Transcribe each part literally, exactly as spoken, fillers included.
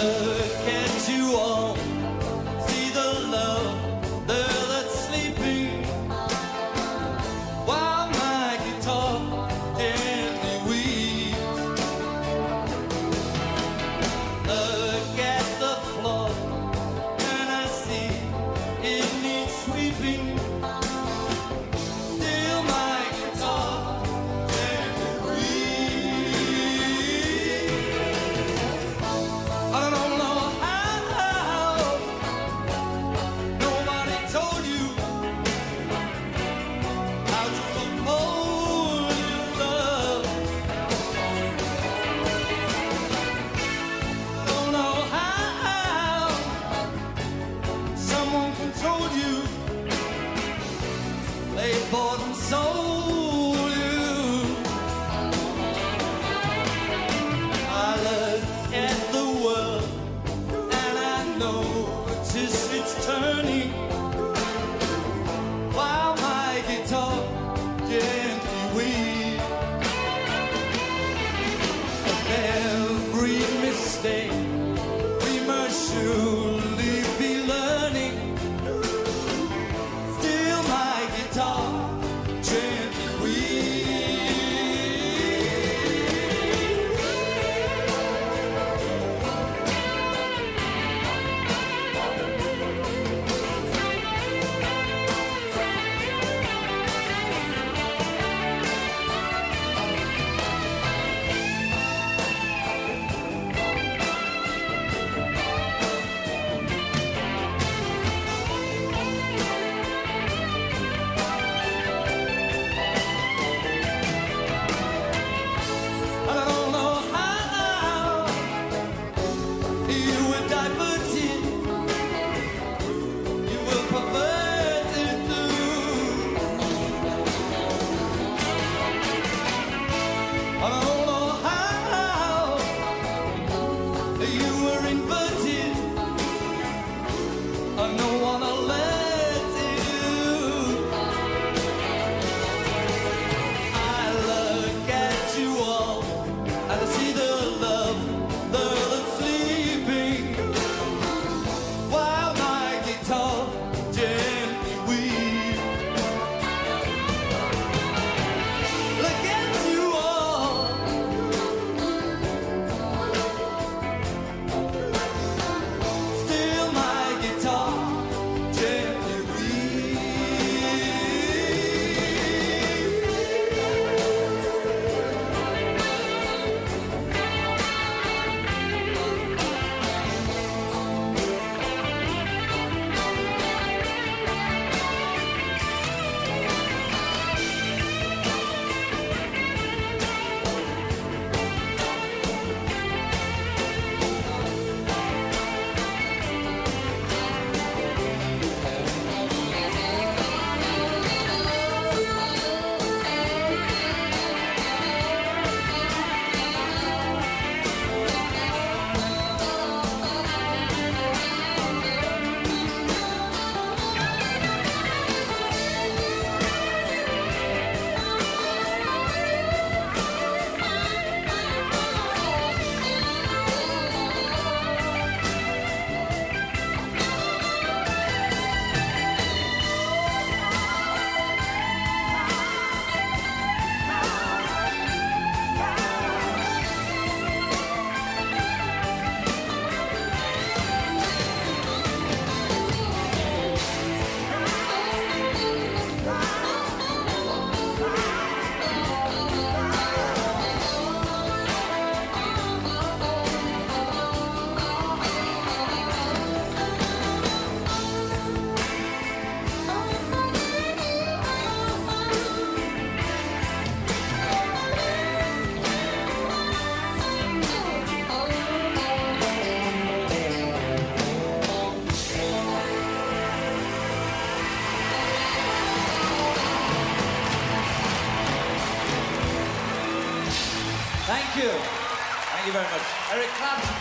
Thank you. Thank you very much. Eric Clapton.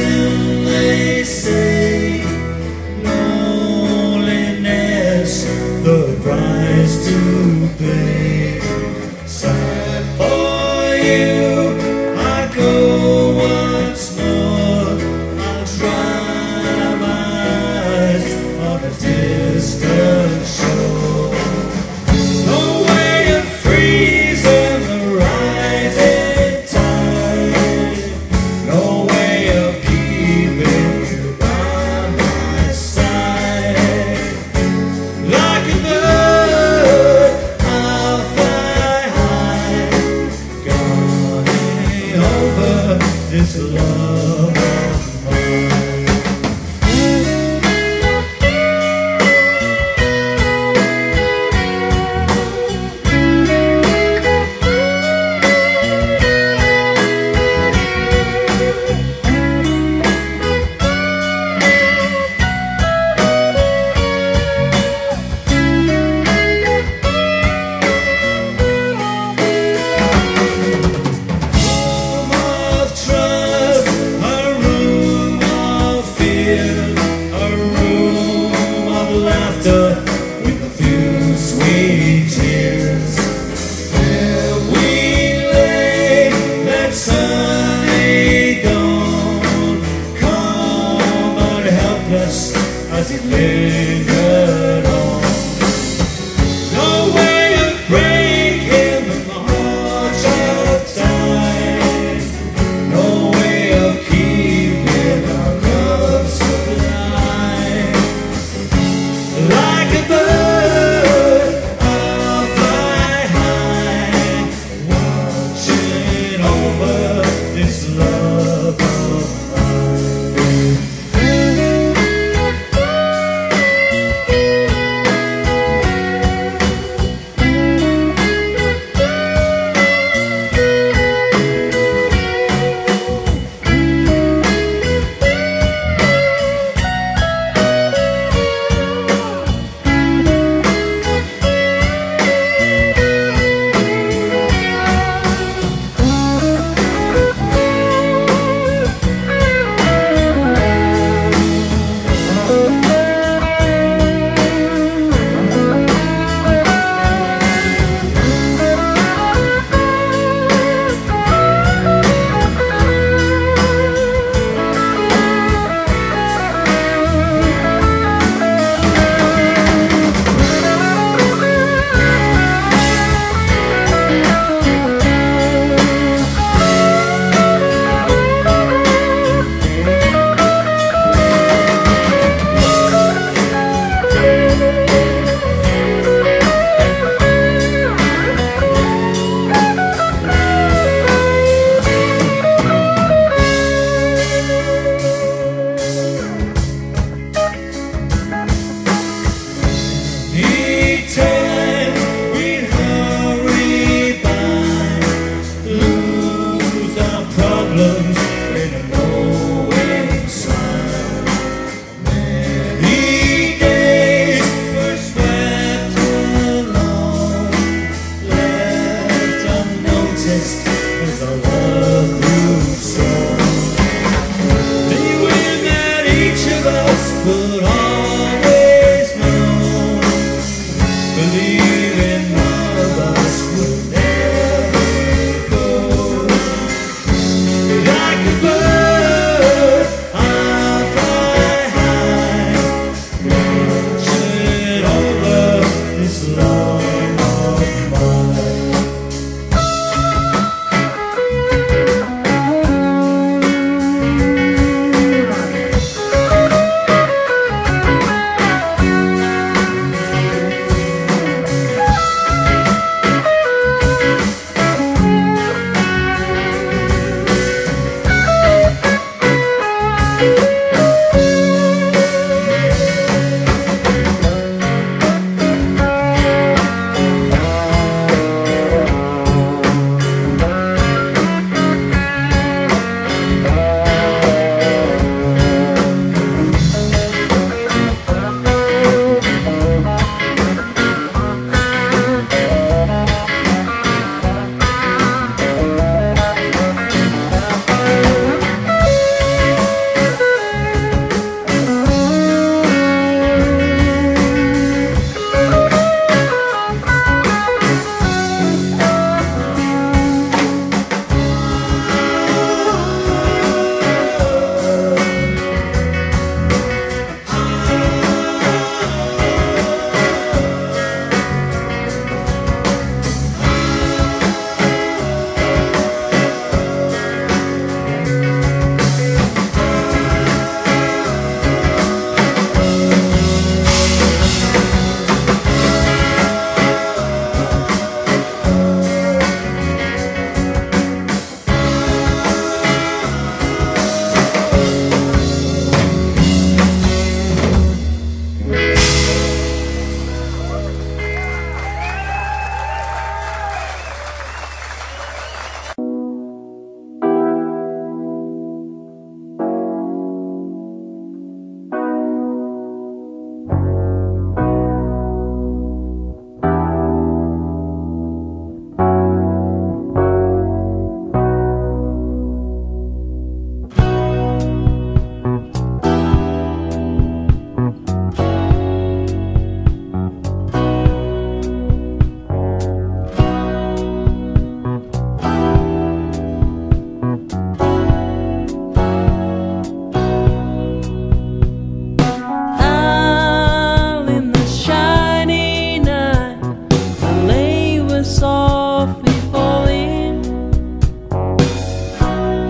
Sin, they say, loneliness you, I go once more. I'll dry my eyes on a distant shore. No way of freezing the rising tide. No way of keeping you by my side. Like a bird, I'll fly high, guarding over this love of mine.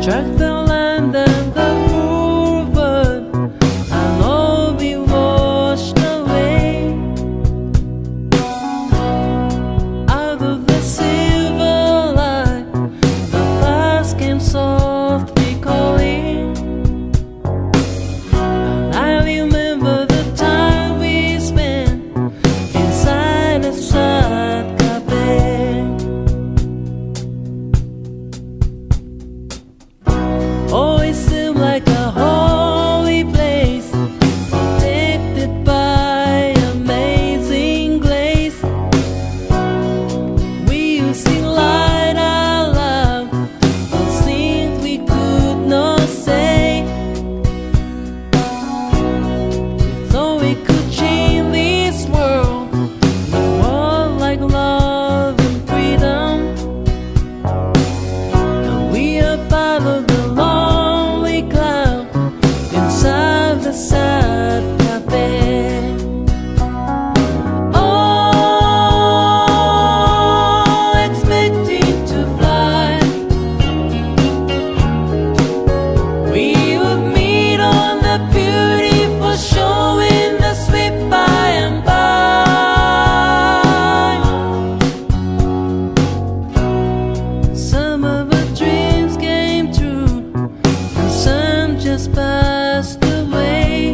track the land and the river, and all be washed away. Out of the silver light, the past came softly calling, and I remember the time we spent inside a sad cafe. Oh, it seemed like a holy place, protected by amazing grace. We used to light out loud the things we could not say. We thought we could change this world, the world like love and freedom. And we are part of the lonely cloud inside the sad cafe. Oh, expecting to fly, we would meet on the beautiful shore in the sweet by and by. Some of our dreams came true, and some just passed away.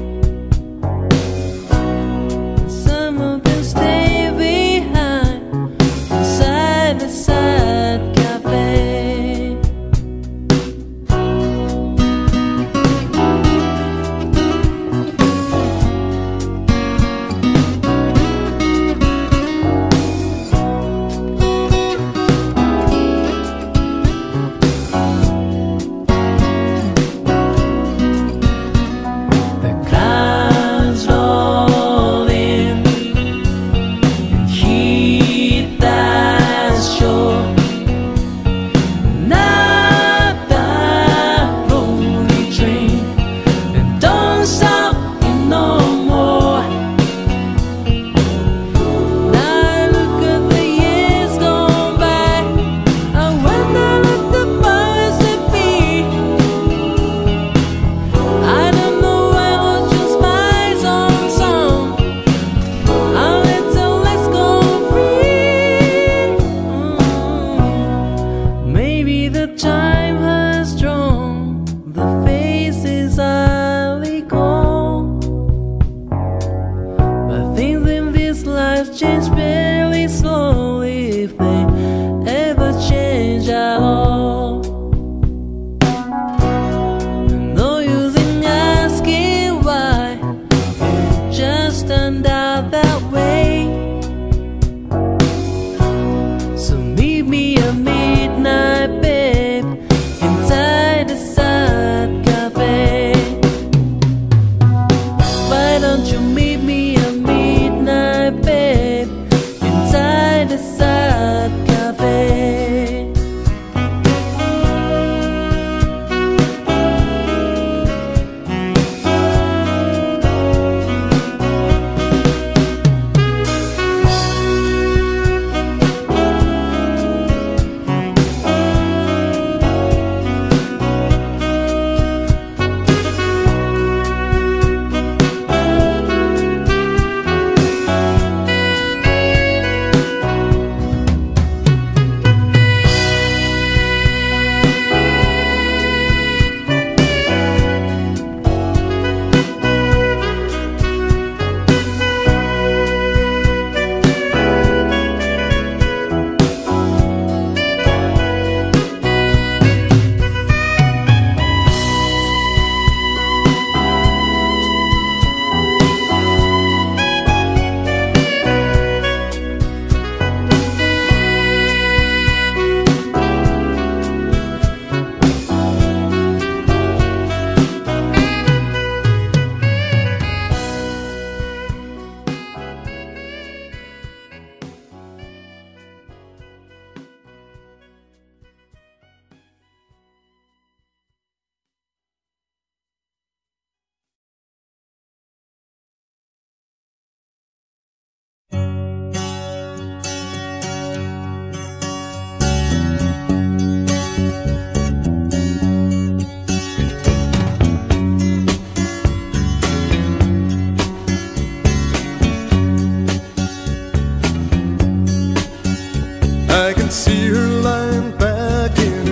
Some of them stay behind inside the sad cafe. The clouds roll in and heat that shore. Not that lonely train that don't stop no more. Now I look at the years gone by, I wonder if the powers that be. I don't know, I was just my own song. I'll let the legs go free. Mm. Maybe the time has drawn the faces I recall, but things in this life change very slowly, if they ever change at all. No use in asking why it just turned out that way. So meet me at midnight, babe,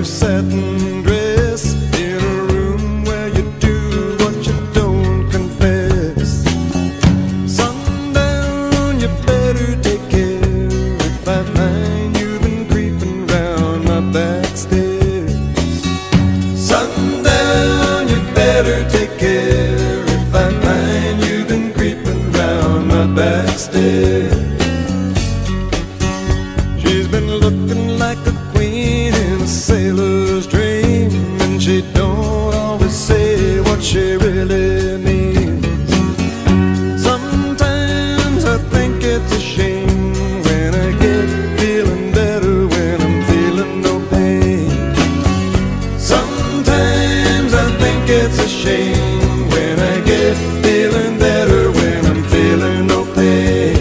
your satin dress in a room where you do what you don't confess. Sundown, you better take care if I find you've been creeping round my back stairs. Sundown, you better take care if I find you've been creeping round my back stairs. She's been looking like a queen in a sailor's dream, and she don't always say what she really means. Sometimes I think it's a shame when I get feeling better when I'm feeling no pain. Sometimes I think it's a shame when I get feeling better when I'm feeling no pain.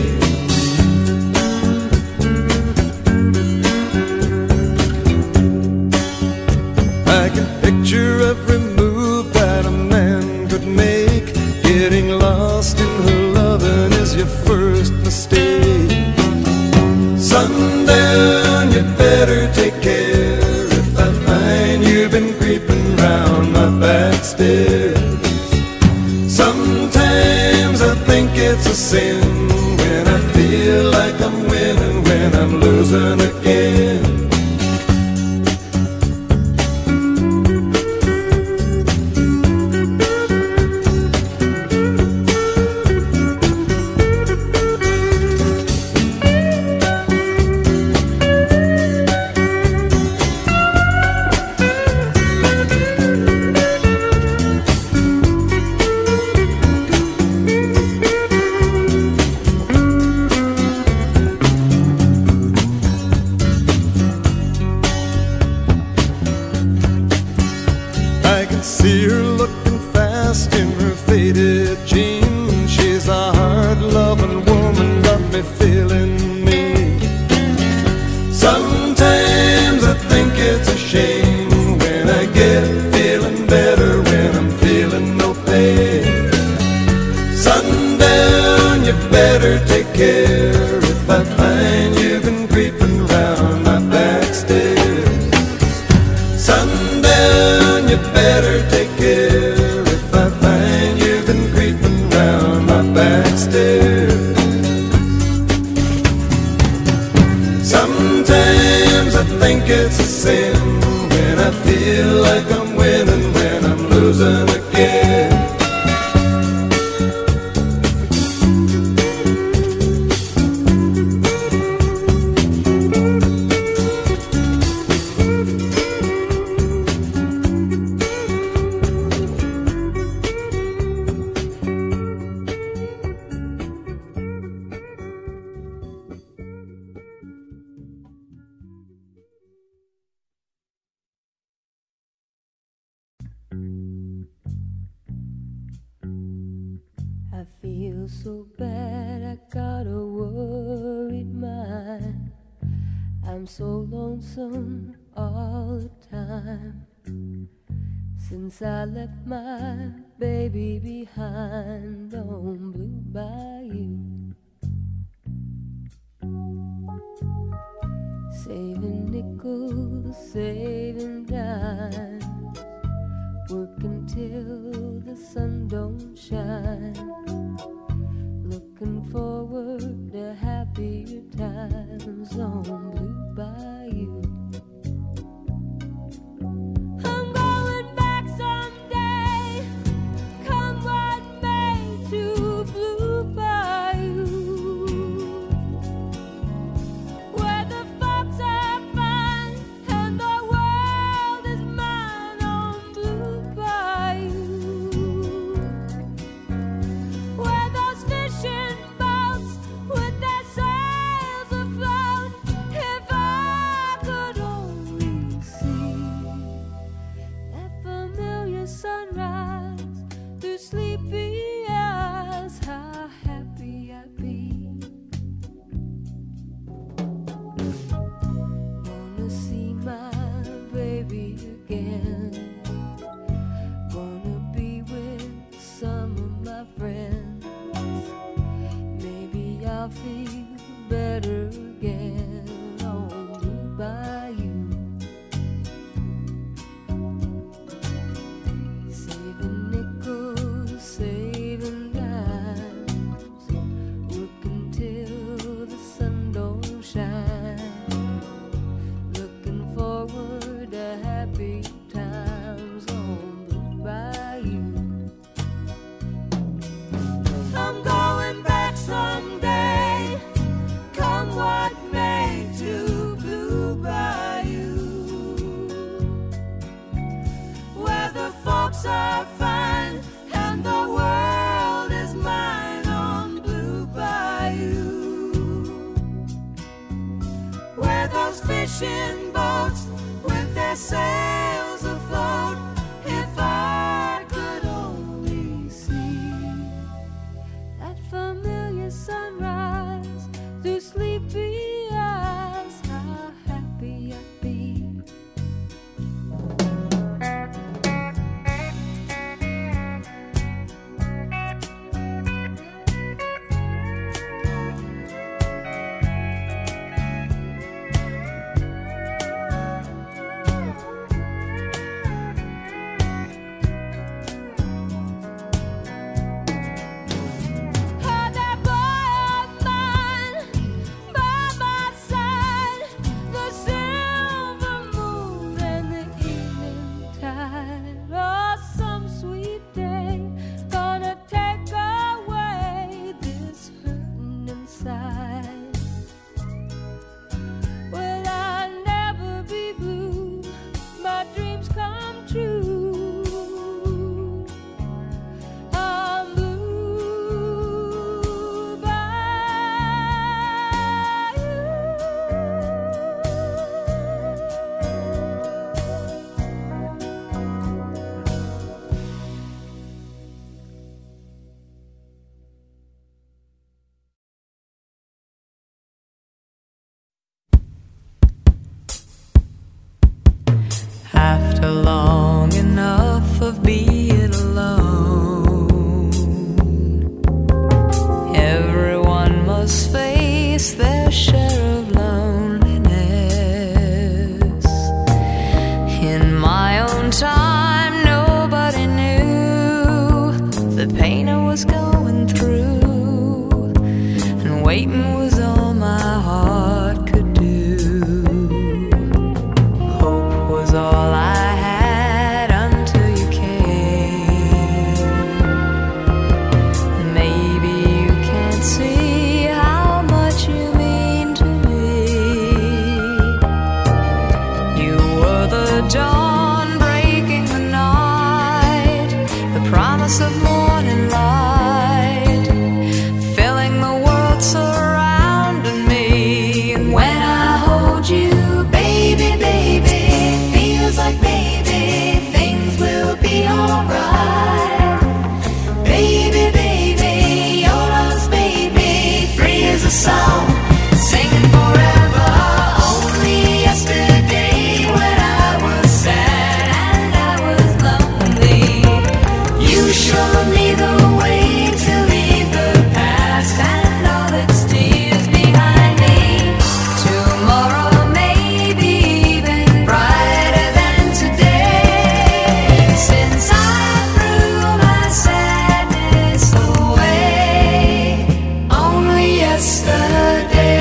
I can picture every move that a man could make. Getting lost in her loving is your first mistake. Sundown, you better take care if I find you've been creeping round my back stairs. Sometimes I think it's a sin when I feel like I'm winning when I'm losing again. I can see her looking fast in her faded jeans. She's a hard-loving woman, got me feeling mean. Sometimes I think it's a shame when I get feeling better when I'm feeling no pain. Sundown, you better take care if I find you've been creeping round my back stairs. Sundown, you better take care if I find you've been creeping round my back stairs. Sometimes I think it's a sin when I feel like I'm winning when I'm losing again. I feel so bad, I got a worried mind. I'm so lonesome all the time. Since I left my baby behind on Blue Bayou, saving nickels, saving dimes, working till the sun don't shine, looking forward to happier times on Blue Bayou. I'm going back someday, come what may, to Blue Bayou, where the folks are fine and the world is happy times on Blue Bayou. I'm going back someday, come what may, to Blue Bayou, where the folks are fine and the world is mine on Blue Bayou, where those fishing boats with their sails afloat, if I could only see that familiar sunrise through sleepy eyes, how happy I'd be. Heard that boy of mine by my side, the silver moon and the evening tide. Oh, some sweet day gonna take away this hurting inside. Will I never be blue? My dreams come true. I'm blue by After long enough of being alone, everyone must face their share of loneliness. In my own time, nobody knew the pain I was going through, and waiting was all my heart could do. Hope was all I had until you came. Maybe you can't see how much you mean to me. You were the dawn breaking the night, the promise of morning light, filling the world surrounding me. And when I hold you, baby, baby, feels like maybe things will be alright. Baby, baby, your love's made me free as a song, singing forever. Only yesterday when I was sad and I was lonely, you showed me the way to leave the past and all its tears behind me. Tomorrow may be even brighter than today, since I threw my sadness away only yesterday.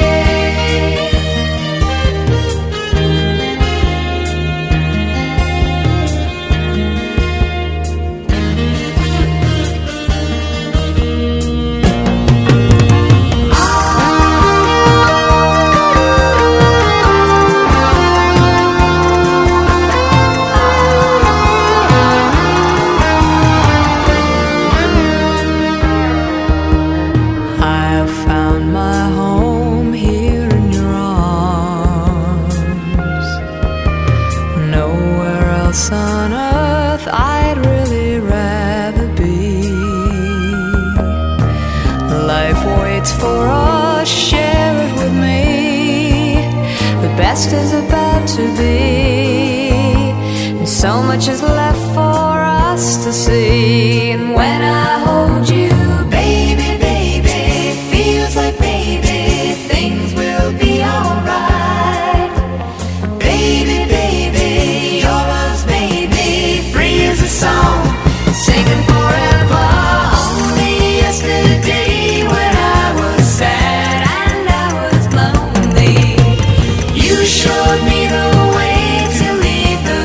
I have found my home here in your arms. Nowhere else on earth I'd really rather be. Life waits for us, share it with me. The best is about to be, and so much is left for us to see. And when I hold you, baby, baby, feels like maybe things will be alright. Baby, baby, your love's made me free as a song, singing forever. Only yesterday when I was sad and I was lonely, you showed me the way to leave the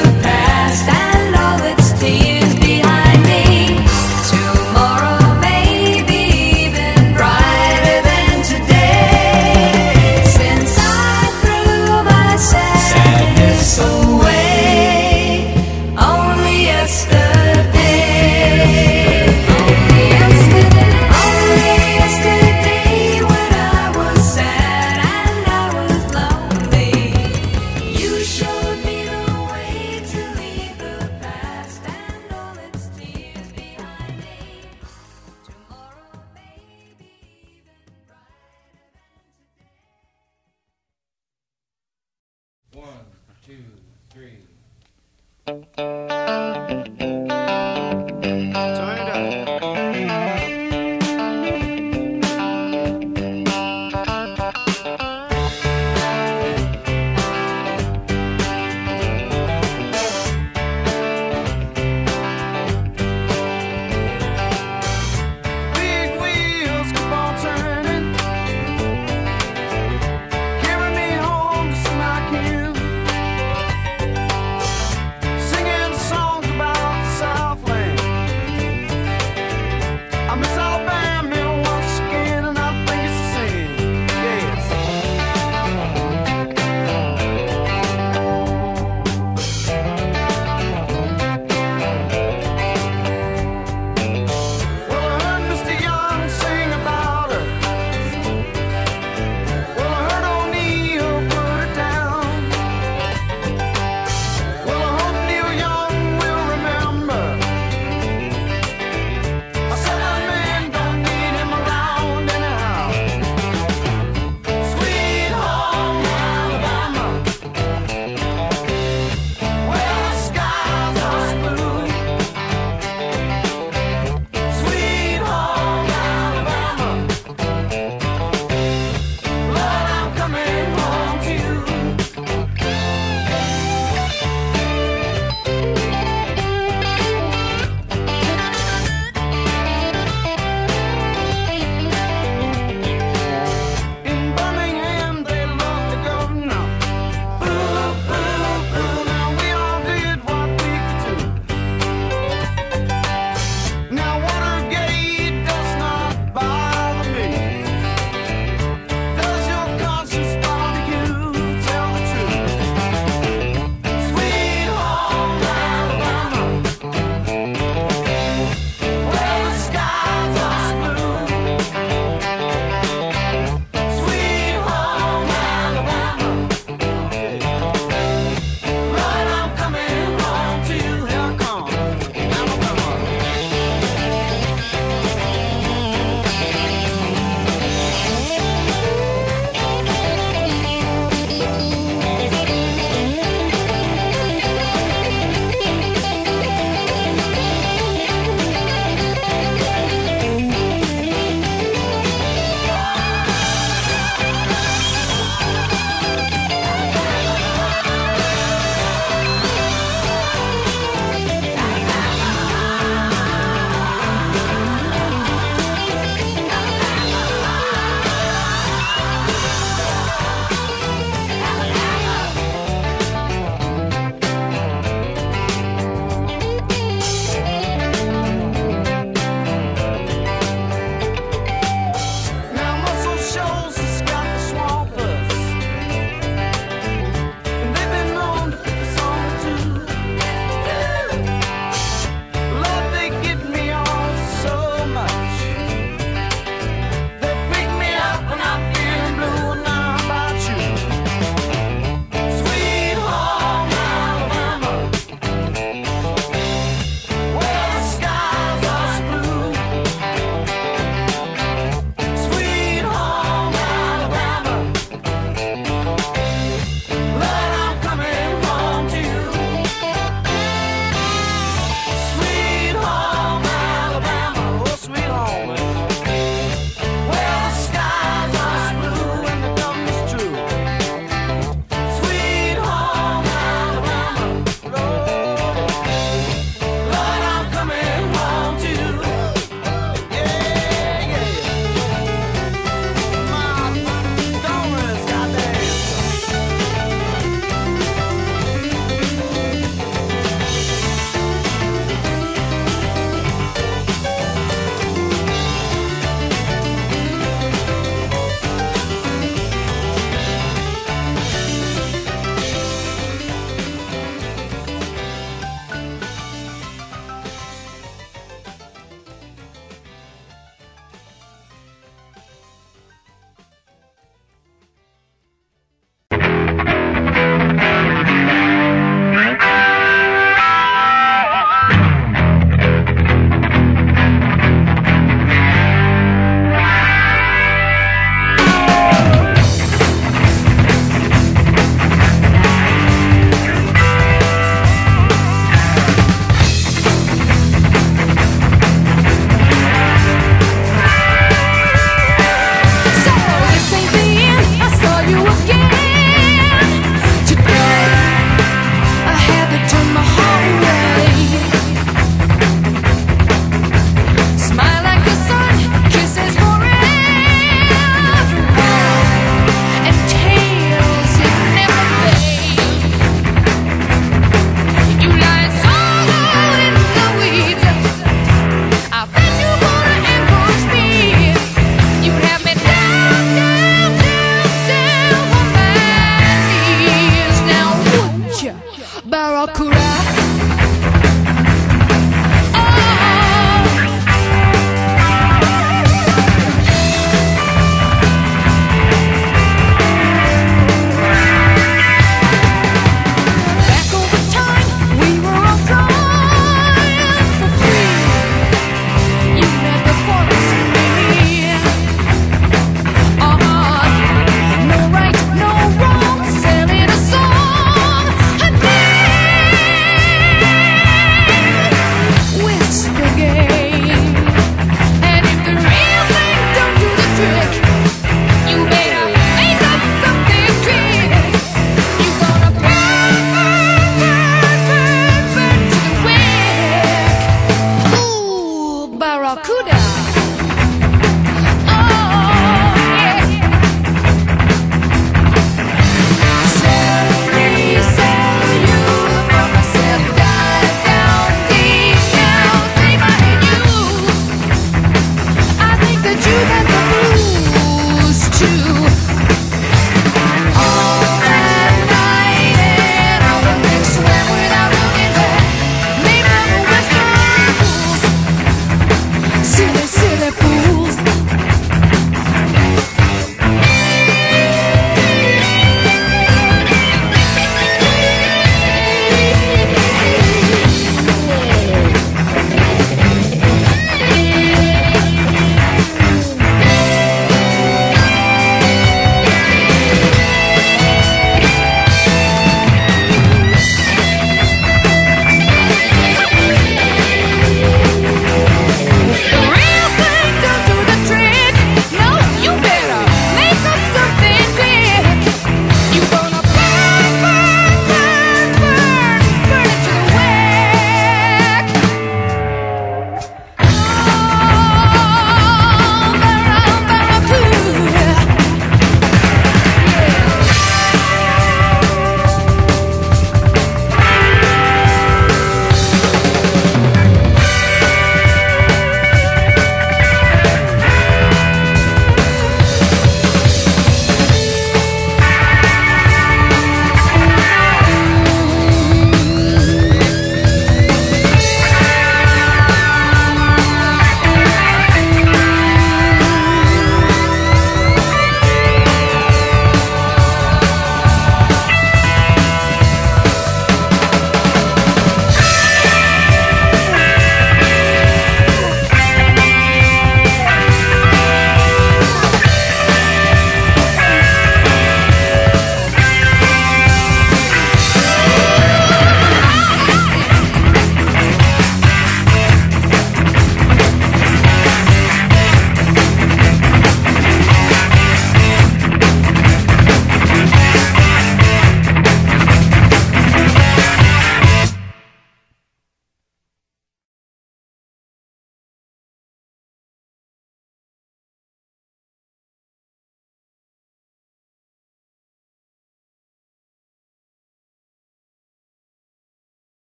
Thank